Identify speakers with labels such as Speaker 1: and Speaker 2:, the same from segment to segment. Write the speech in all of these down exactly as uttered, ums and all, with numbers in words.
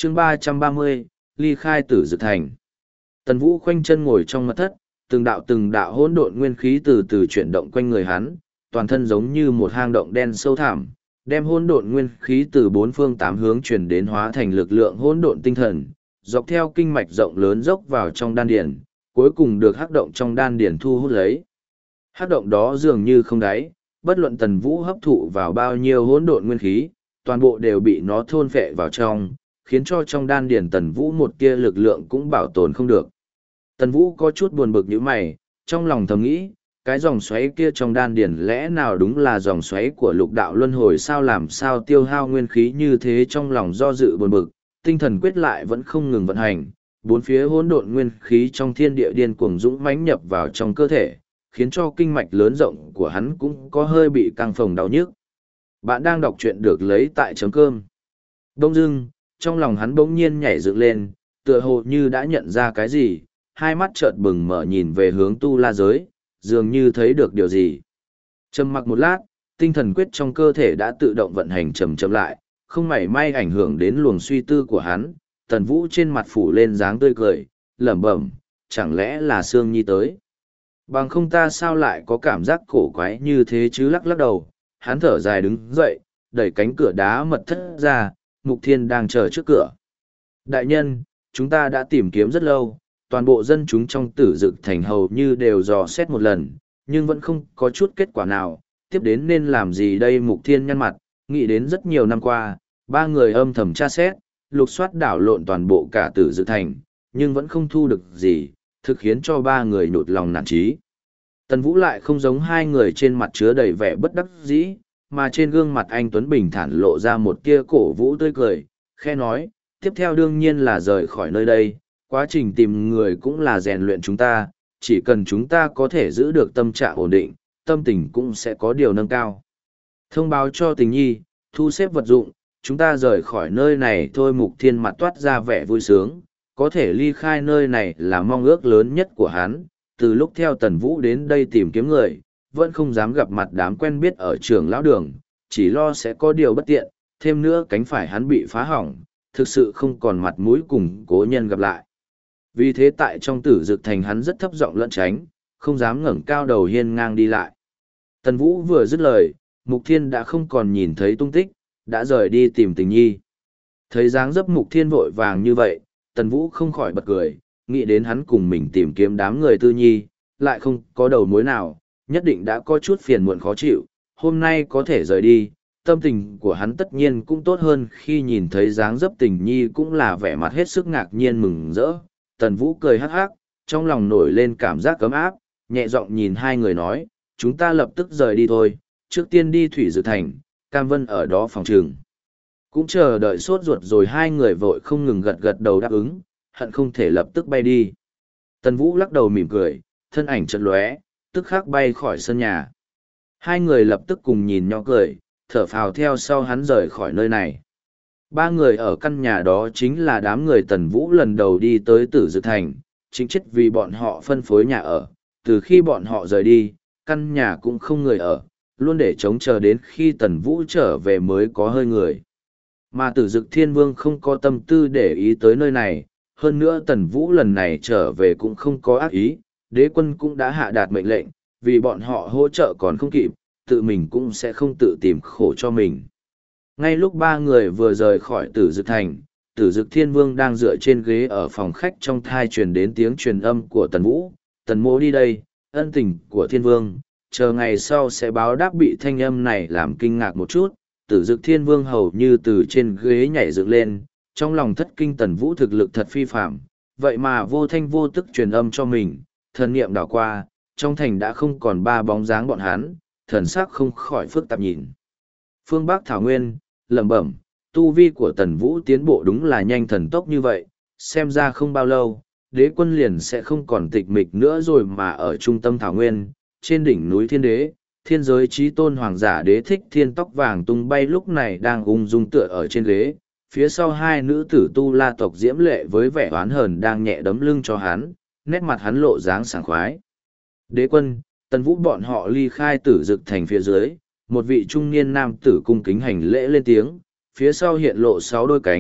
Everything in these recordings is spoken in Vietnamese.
Speaker 1: chương ba trăm ba mươi, ly khai tử dực thành. Tần Vũ khoanh chân ngồi trong mật thất, từng đạo từng đạo hỗn độn nguyên khí từ từ chuyển động quanh người hắn, toàn thân giống như một hang động đen sâu thẳm, đem hỗn độn nguyên khí từ bốn phương tám hướng truyền đến hóa thành lực lượng hỗn độn tinh thần, dọc theo kinh mạch rộng lớn dốc vào trong đan điền, cuối cùng được hắc động trong đan điền thu hút lấy. Hắc động đó dường như không đáy, bất luận Tần Vũ hấp thụ vào bao nhiêu hỗn độn nguyên khí, toàn bộ đều bị nó thôn phệ vào trong, khiến cho trong đan điền Tần Vũ một tia lực lượng cũng bảo tồn không được. Tần Vũ có chút buồn bực như mày, trong lòng thầm nghĩ, cái dòng xoáy kia trong đan điền lẽ nào đúng là dòng xoáy của lục đạo luân hồi, sao làm sao tiêu hao nguyên khí như thế. Trong lòng do dự buồn bực, tinh thần quyết lại vẫn không ngừng vận hành, bốn phía hỗn độn nguyên khí trong thiên địa điên cuồng dũng mãnh nhập vào trong cơ thể, khiến cho kinh mạch lớn rộng của hắn cũng có hơi bị căng phồng đau nhức. Bạn đang đọc truyện được lấy tại chấm cơm. Đông dưng, trong lòng hắn bỗng nhiên nhảy dựng lên, tựa hồ như đã nhận ra cái gì, hai mắt chợt bừng mở nhìn về hướng tu la giới, dường như thấy được điều gì. Trầm mặc một lát, tinh thần quyết trong cơ thể đã tự động vận hành chậm chậm lại, không mảy may ảnh hưởng đến luồng suy tư của hắn. Tần Vũ trên mặt phủ lên dáng tươi cười, lẩm bẩm, chẳng lẽ là Sương Nhi tới? Bằng không ta sao lại có cảm giác cổ quái như thế chứ. Lắc lắc đầu, hắn thở dài đứng dậy, đẩy cánh cửa đá mật thất ra. Mục Thiên đang chờ trước cửa. Đại nhân, chúng ta đã tìm kiếm rất lâu, toàn bộ dân chúng trong tử dực thành hầu như đều dò xét một lần, nhưng vẫn không có chút kết quả nào. Tiếp đến nên làm gì đây? Mục Thiên nhăn mặt, nghĩ đến rất nhiều năm qua, ba người âm thầm tra xét, lục soát đảo lộn toàn bộ cả tử dực thành, nhưng vẫn không thu được gì, thực khiến cho ba người nhột lòng nản chí. Tần Vũ lại không giống hai người trên mặt chứa đầy vẻ bất đắc dĩ, mà trên gương mặt anh Tuấn bình thản lộ ra một tia cổ vũ tươi cười, khe nói, tiếp theo đương nhiên là rời khỏi nơi đây, quá trình tìm người cũng là rèn luyện chúng ta, chỉ cần chúng ta có thể giữ được tâm trạng ổn định, tâm tình cũng sẽ có điều nâng cao. Thông báo cho Tình Nhi, thu xếp vật dụng, chúng ta rời khỏi nơi này thôi. Mục Thiên mặt toát ra vẻ vui sướng, có thể ly khai nơi này là mong ước lớn nhất của hắn. Từ lúc theo Tần Vũ đến đây tìm kiếm người, vẫn không dám gặp mặt đám quen biết ở trường lão đường, chỉ lo sẽ có điều bất tiện, thêm nữa cánh phải hắn bị phá hỏng, thực sự không còn mặt mũi cùng cố nhân gặp lại. Vì thế tại trong tử dực thành hắn rất thấp giọng lẫn tránh, không dám ngẩng cao đầu hiên ngang đi lại. Tần Vũ vừa dứt lời, Mục Thiên đã không còn nhìn thấy tung tích, đã rời đi tìm Tình Nhi. Thấy dáng dấp Mục Thiên vội vàng như vậy, Tần Vũ không khỏi bật cười, nghĩ đến hắn cùng mình tìm kiếm đám người Tư Nhi, lại không có đầu mối nào, nhất định đã có chút phiền muộn khó chịu, hôm nay có thể rời đi, tâm tình của hắn tất nhiên cũng tốt hơn. Khi nhìn thấy dáng dấp Tình Nhi cũng là vẻ mặt hết sức ngạc nhiên mừng rỡ. Tần Vũ cười hắc hắc, trong lòng nổi lên cảm giác ấm áp, nhẹ giọng nhìn hai người nói, chúng ta lập tức rời đi thôi, trước tiên đi Thủy Dực Thành, Cam Vân ở đó phòng trường. Cũng chờ đợi sốt ruột rồi hai người vội không ngừng gật gật đầu đáp ứng, hận không thể lập tức bay đi. Tần Vũ lắc đầu mỉm cười, thân ảnh chợt lóe, tức khắc bay khỏi sân nhà. Hai người lập tức cùng nhìn nhau cười, thở phào theo sau hắn rời khỏi nơi này. Ba người ở căn nhà đó chính là đám người Tần Vũ lần đầu đi tới Tử Dực Thành, chính chất vì bọn họ phân phối nhà ở. Từ khi bọn họ rời đi, căn nhà cũng không người ở, luôn để trống chờ đến khi Tần Vũ trở về mới có hơi người. Mà Tử Dực Thiên Vương không có tâm tư để ý tới nơi này, hơn nữa Tần Vũ lần này trở về cũng không có ác ý, đế quân cũng đã hạ đạt mệnh lệnh, vì bọn họ hỗ trợ còn không kịp, tự mình cũng sẽ không tự tìm khổ cho mình. Ngay lúc ba người vừa rời khỏi Tử Dực Thành, Tử Dực Thiên Vương đang dựa trên ghế ở phòng khách, trong thai truyền đến tiếng truyền âm của Tần Vũ, Tần mô đi đây, ân tình của Thiên Vương, chờ ngày sau sẽ báo đáp. Bị thanh âm này làm kinh ngạc một chút, Tử Dực Thiên Vương hầu như từ trên ghế nhảy dựng lên, trong lòng thất kinh, Tần Vũ thực lực thật phi phạm, vậy mà vô thanh vô tức truyền âm cho mình. Thần niệm đảo qua, trong thành đã không còn ba bóng dáng bọn hắn, thần sắc không khỏi phức tạp nhìn phương Bắc Thảo Nguyên, lẩm bẩm, tu vi của Tần Vũ tiến bộ đúng là nhanh thần tốc như vậy, xem ra không bao lâu, đế quân liền sẽ không còn tịch mịch nữa rồi. Mà ở trung tâm Thảo Nguyên, trên đỉnh núi Thiên Đế, thiên giới chí tôn hoàng giả Đế Thích Thiên tóc vàng tung bay lúc này đang ung dung tựa ở trên ghế, phía sau hai nữ tử tu la tộc diễm lệ với vẻ oán hờn đang nhẹ đấm lưng cho hắn, nét mặt hắn lộ dáng sảng khoái. Đế quân, Tần Vũ bọn họ ly khai Tử Dực Thành phía dưới, một vị trung niên nam tử cung kính hành lễ lên tiếng, phía sau hiện lộ sáu đôi cánh,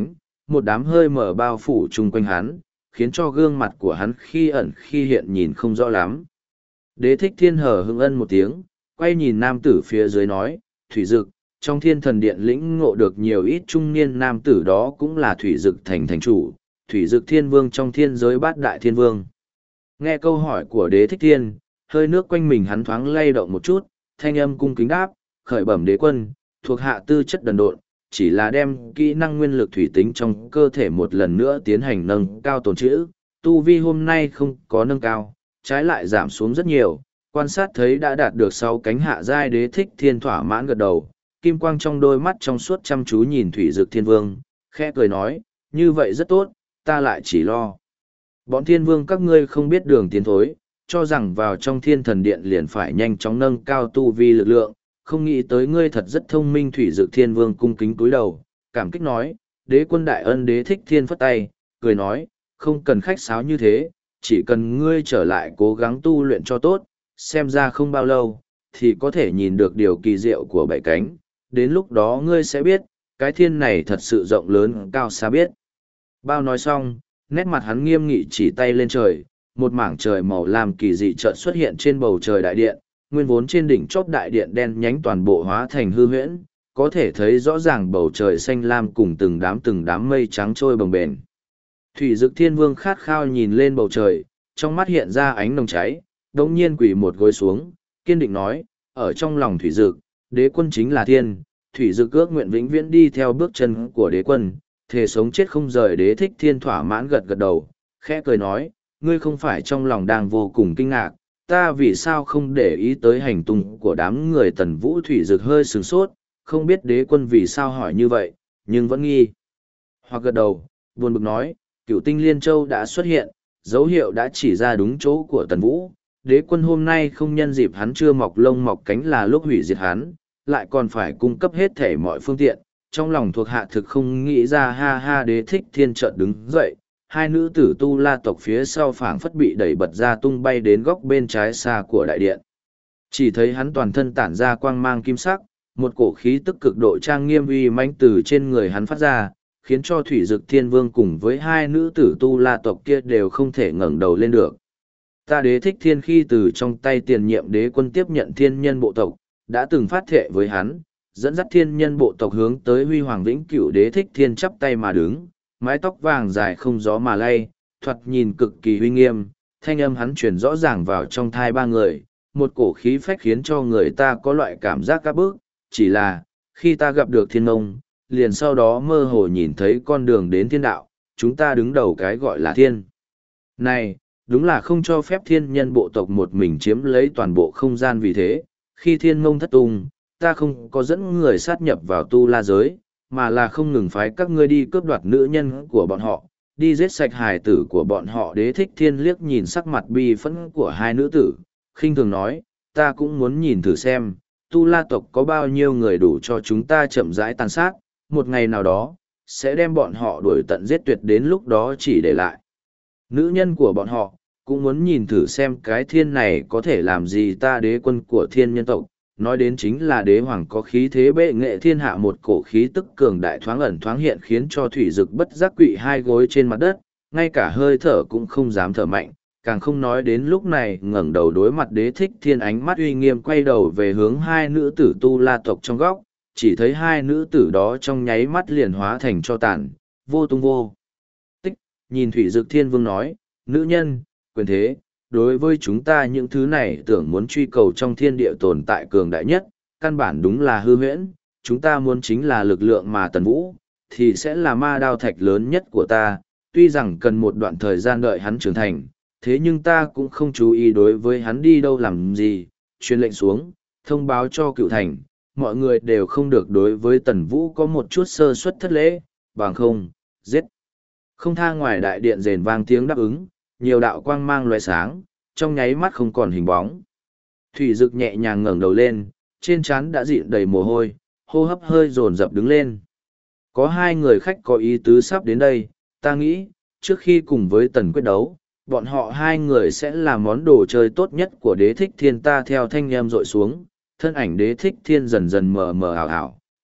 Speaker 1: một đám hơi mở bao phủ chung quanh hắn, khiến cho gương mặt của hắn khi ẩn khi hiện nhìn không rõ lắm. Đế thích thiên hờ hững ân một tiếng, quay nhìn nam tử phía dưới nói, Thủy Dực, trong thiên thần điện lĩnh ngộ được nhiều ít trung niên nam tử đó cũng là Thủy Dực thành thành chủ, Thủy Dực thiên vương trong thiên giới bát đại thiên vương. Nghe câu hỏi của đế thích thiên, hơi nước quanh mình hắn thoáng lay động một chút, thanh âm cung kính đáp, khởi bẩm đế quân, thuộc hạ tư chất đần độn, chỉ là đem kỹ năng nguyên lực thủy tính trong cơ thể một lần nữa tiến hành nâng cao tồn trữ, tu vi hôm nay không có nâng cao, trái lại giảm xuống rất nhiều, quan sát thấy đã đạt được sáu cánh hạ giai. Đế thích thiên thỏa mãn gật đầu, kim quang trong đôi mắt trong suốt chăm chú nhìn Thủy Dực thiên vương, khẽ cười nói, như vậy rất tốt, ta lại chỉ lo. Bọn thiên vương các ngươi không biết đường tiến thối, cho rằng vào trong thiên thần điện liền phải nhanh chóng nâng cao tu vi lực lượng, không nghĩ tới ngươi thật rất thông minh. Thủy Dực thiên vương cung kính cúi đầu, cảm kích nói, đế quân đại ân. Đế thích thiên phất tay, cười nói, không cần khách sáo như thế, chỉ cần ngươi trở lại cố gắng tu luyện cho tốt, xem ra không bao lâu, thì có thể nhìn được điều kỳ diệu của bảy cánh, đến lúc đó ngươi sẽ biết, cái thiên này thật sự rộng lớn cao xa biết. Bao nói xong, nét mặt hắn nghiêm nghị chỉ tay lên trời, một mảng trời màu lam kỳ dị chợt xuất hiện trên bầu trời đại điện, nguyên vốn trên đỉnh chóp đại điện đen nhánh toàn bộ hóa thành hư huyễn, có thể thấy rõ ràng bầu trời xanh lam cùng từng đám từng đám mây trắng trôi bồng bềnh. Thủy Dực thiên vương khát khao nhìn lên bầu trời, trong mắt hiện ra ánh nồng cháy, đống nhiên quỳ một gối xuống, kiên định nói, ở trong lòng Thủy Dực, đế quân chính là thiên, Thủy Dực ước nguyện vĩnh viễn đi theo bước chân của đế quân, thề sống chết không rời. Đế thích thiên thỏa mãn gật gật đầu, khẽ cười nói, ngươi không phải trong lòng đang vô cùng kinh ngạc, ta vì sao không để ý tới hành tung của đám người Tần Vũ. Thủy Dực hơi sửng sốt, không biết đế quân vì sao hỏi như vậy, nhưng vẫn nghi hoặc gật đầu, buồn bực nói, Cửu Tinh Liên Châu đã xuất hiện, dấu hiệu đã chỉ ra đúng chỗ của Tần Vũ. Đế quân hôm nay không nhân dịp hắn chưa mọc lông mọc cánh là lúc hủy diệt hắn, lại còn phải cung cấp hết thể mọi phương tiện. Trong lòng thuộc hạ thực không nghĩ ra. Ha ha. Đế thích thiên chợt đứng dậy, hai nữ tử tu la tộc phía sau phảng phất bị đẩy bật ra tung bay đến góc bên trái xa của đại điện. Chỉ thấy hắn toàn thân tản ra quang mang kim sắc, một cổ khí tức cực độ trang nghiêm uy mãnh từ trên người hắn phát ra, khiến cho Thủy Dực thiên vương cùng với hai nữ tử tu la tộc kia đều không thể ngẩng đầu lên được. Ta đế thích thiên khi từ trong tay tiền nhiệm đế quân tiếp nhận thiên nhân bộ tộc, đã từng phát thệ với hắn, dẫn dắt thiên nhân bộ tộc hướng tới huy hoàng vĩnh cửu. Đế thích thiên chắp tay mà đứng, mái tóc vàng dài không gió mà lay, thoạt nhìn cực kỳ uy nghiêm, thanh âm hắn truyền rõ ràng vào trong thai ba người, một cổ khí phách khiến cho người ta có loại cảm giác các bước, chỉ là, khi ta gặp được thiên mông, liền sau đó mơ hồ nhìn thấy con đường đến thiên đạo, chúng ta đứng đầu cái gọi là thiên. Này, đúng là không cho phép thiên nhân bộ tộc một mình chiếm lấy toàn bộ không gian. Vì thế, khi thiên mông thất tung, ta không có dẫn người sát nhập vào tu la giới, mà là không ngừng phái các ngươi đi cướp đoạt nữ nhân của bọn họ, đi giết sạch hài tử của bọn họ. Đế thích thiên liếc nhìn sắc mặt bi phẫn của hai nữ tử, khinh thường nói, ta cũng muốn nhìn thử xem, tu la tộc có bao nhiêu người đủ cho chúng ta chậm rãi tàn sát, một ngày nào đó, sẽ đem bọn họ đuổi tận giết tuyệt, đến lúc đó chỉ để lại nữ nhân của bọn họ. Cũng muốn nhìn thử xem cái thiên này có thể làm gì ta. Đế quân của thiên nhân tộc, nói đến chính là đế hoàng có khí thế bệ nghệ thiên hạ, một cổ khí tức cường đại thoáng ẩn thoáng hiện khiến cho Thủy Dực bất giác quỵ hai gối trên mặt đất, ngay cả hơi thở cũng không dám thở mạnh, càng không nói đến lúc này ngẩng đầu đối mặt đế thích thiên. Ánh mắt uy nghiêm quay đầu về hướng hai nữ tử tu la tộc trong góc, chỉ thấy hai nữ tử đó trong nháy mắt liền hóa thành cho tàn, vô tung vô tích. Nhìn Thủy Dực thiên vương nói, nữ nhân, quyền thế, đối với chúng ta những thứ này tưởng muốn truy cầu trong thiên địa tồn tại cường đại nhất, căn bản đúng là hư huyễn. Chúng ta muốn chính là lực lượng mà Tần Vũ, thì sẽ là ma đao thạch lớn nhất của ta. Tuy rằng cần một đoạn thời gian đợi hắn trưởng thành, thế nhưng ta cũng không chú ý đối với hắn đi đâu làm gì. Truyền lệnh xuống, thông báo cho cựu thành, mọi người đều không được đối với Tần Vũ có một chút sơ suất thất lễ, bằng không, giết. Không tha. Ngoài đại điện rền vang tiếng đáp ứng, nhiều đạo quang mang loé sáng, trong nháy mắt không còn hình bóng. Thủy Dực nhẹ nhàng ngẩng đầu lên, trên trán đã dịn đầy mồ hôi, hô hấp hơi dồn dập đứng lên. Có hai người khách có ý tứ sắp đến đây, ta nghĩ, trước khi cùng với Tần quyết đấu, bọn họ hai người sẽ là món đồ chơi tốt nhất của đế thích thiên. Ta theo thanh em rội xuống, thân ảnh đế thích thiên dần dần mờ mờ ảo ảo,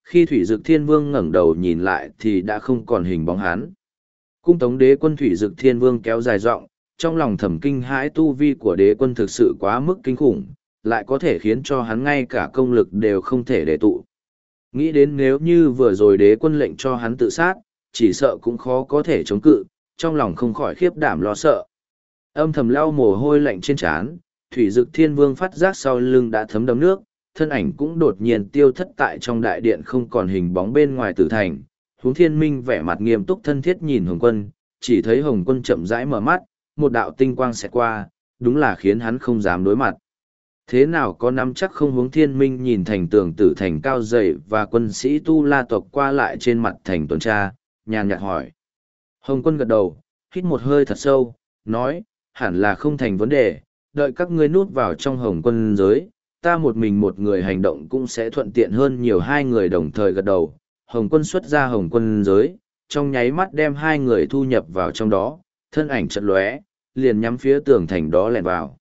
Speaker 1: Khi Thủy Dực Thiên Vương ngẩng đầu nhìn lại thì đã không còn hình bóng hắn. Cung Tống đế quân Thủy Dực Thiên Vương kéo dài giọng, trong lòng thầm kinh hãi tu vi của đế quân thực sự quá mức kinh khủng, lại có thể khiến cho hắn ngay cả công lực đều không thể để tụ. Nghĩ đến nếu như vừa rồi đế quân lệnh cho hắn tự sát, chỉ sợ cũng khó có thể chống cự, trong lòng không khỏi khiếp đảm lo sợ. Âm thầm lau mồ hôi lạnh trên trán, Thủy Dực Thiên Vương phát giác sau lưng đã thấm đẫm nước, thân ảnh cũng đột nhiên tiêu thất tại trong đại điện, không còn hình bóng bên ngoài tử thành. Huống Thiên Minh vẻ mặt nghiêm túc thân thiết nhìn Hồng Quân, chỉ thấy Hồng Quân chậm rãi mở mắt, một đạo tinh quang xẹt qua, đúng là khiến hắn không dám đối mặt. Thế nào có nắm chắc không? Huống Thiên Minh nhìn thành tường tử thành cao dày và quân sĩ tu la tộc qua lại trên mặt thành tuần tra, nhàn nhạt hỏi. Hồng Quân gật đầu, hít một hơi thật sâu, nói, hẳn là không thành vấn đề, đợi các ngươi nuốt vào trong Hồng Quân giới, ta một mình một người hành động cũng sẽ thuận tiện hơn nhiều. Hai người đồng thời gật đầu, Hồng Quân xuất ra Hồng Quân giới, trong nháy mắt đem hai người thu nhập vào trong đó, thân ảnh chợt lóe, liền nhắm phía tường thành đó lẻn vào.